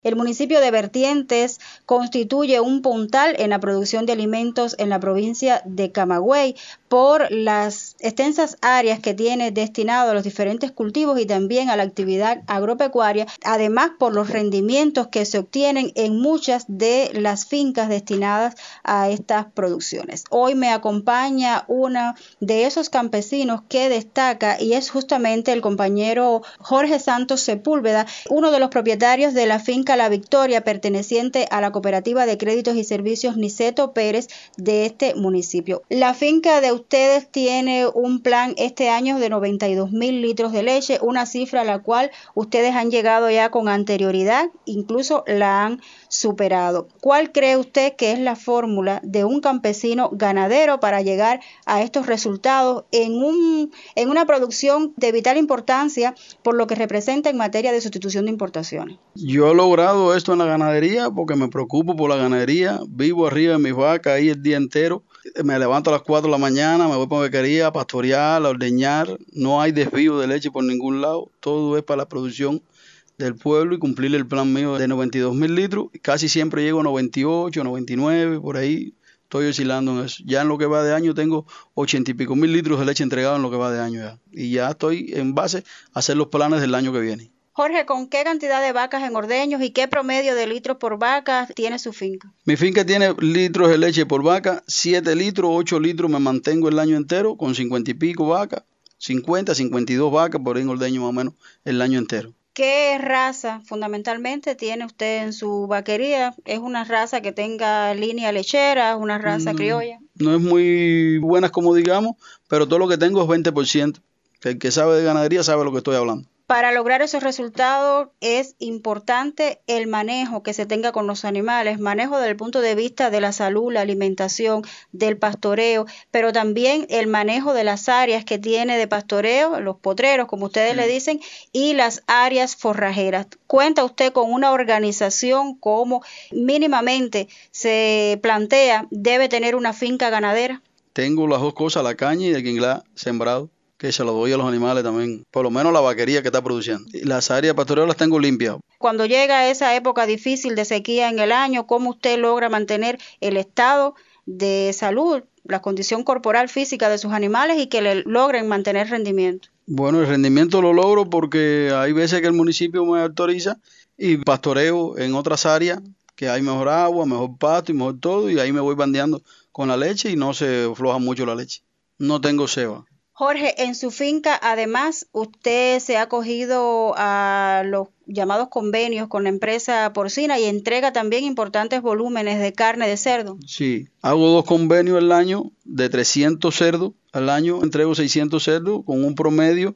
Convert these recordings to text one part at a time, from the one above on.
El municipio de Vertientes constituye un puntal en la producción de alimentos en la provincia de Camagüey por las extensas áreas que tiene destinado a los diferentes cultivos y también a la actividad agropecuaria, además por los rendimientos que se obtienen en muchas de las fincas destinadas a estas producciones. Hoy me acompaña uno de esos campesinos que destaca y es justamente el compañero Jorge Santos Sepúlveda, uno de los propietarios de la finca La Victoria, perteneciente a la Cooperativa de Créditos y Servicios Niceto Pérez de este municipio. La finca de ustedes tiene un plan este año de 92,000 litros de leche, una cifra a la cual ustedes han llegado ya con anterioridad, incluso la han superado. ¿Cuál cree usted que es la fórmula de un campesino ganadero para llegar a estos resultados en una producción de vital importancia por lo que representa en materia de sustitución de importaciones? Yo he logrado esto en la ganadería porque me preocupo por la ganadería, vivo arriba de mis vacas ahí el día entero, me levanto a las 4 de la mañana, me voy para la vaquería a pastorear, a ordeñar, no hay desvío de leche por ningún lado, todo es para la producción del pueblo y cumplir el plan mío de 92,000 litros, casi siempre llego a 98, 99, por ahí estoy oscilando en eso. Ya en lo que va de año tengo 80 y pico mil litros de leche entregado en lo que va de año ya, y ya estoy en base a hacer los planes del año que viene. Jorge, ¿con qué cantidad de vacas en ordeños y qué promedio de litros por vaca tiene su finca? Mi finca tiene litros de leche por vaca, 7 litros, 8 litros me mantengo el año entero con 50 y pico vacas, 50, 52 vacas por ahí en ordeño más o menos el año entero. ¿Qué raza fundamentalmente tiene usted en su vaquería? ¿Es una raza que tenga línea lechera, una raza criolla? No es muy buenas como digamos, pero todo lo que tengo es 20%. El que sabe de ganadería sabe lo que estoy hablando. Para lograr esos resultados es importante el manejo que se tenga con los animales, manejo desde el punto de vista de la salud, la alimentación, del pastoreo, pero también el manejo de las áreas que tiene de pastoreo, los potreros, como ustedes le dicen, y las áreas forrajeras. ¿Cuenta usted con una organización como mínimamente se plantea debe tener una finca ganadera? Tengo las dos cosas, la caña y el quinglá sembrado, que se lo doy a los animales también, por lo menos la vaquería que está produciendo. Las áreas pastoreales las tengo limpias. Cuando llega esa época difícil de sequía en el año, ¿cómo usted logra mantener el estado de salud, la condición corporal física de sus animales y que le logren mantener rendimiento? Bueno, el rendimiento lo logro porque hay veces que el municipio me autoriza y pastoreo en otras áreas que hay mejor agua, mejor pasto y mejor todo, y ahí me voy bandeando con la leche y no se afloja mucho la leche. No tengo ceba. Jorge, en su finca, además, usted se ha acogido a los llamados convenios con la empresa porcina y entrega también importantes volúmenes de carne de cerdo. Sí, hago 2 convenios al año de 300 cerdos. Al año entrego 600 cerdos con un promedio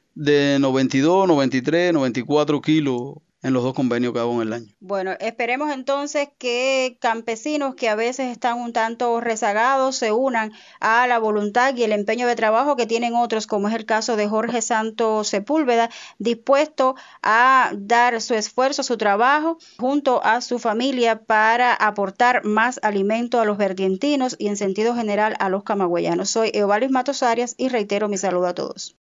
de 92, 93, 94 kilos en los 2 convenios que hago en el año. Bueno, esperemos entonces que campesinos que a veces están un tanto rezagados se unan a la voluntad y el empeño de trabajo que tienen otros, como es el caso de Jorge Santos Sepúlveda, dispuesto a dar su esfuerzo, su trabajo, junto a su familia para aportar más alimento a los vertientinos y en sentido general a los camagüeyanos. Soy Eovalis Matos Arias y reitero mi saludo a todos.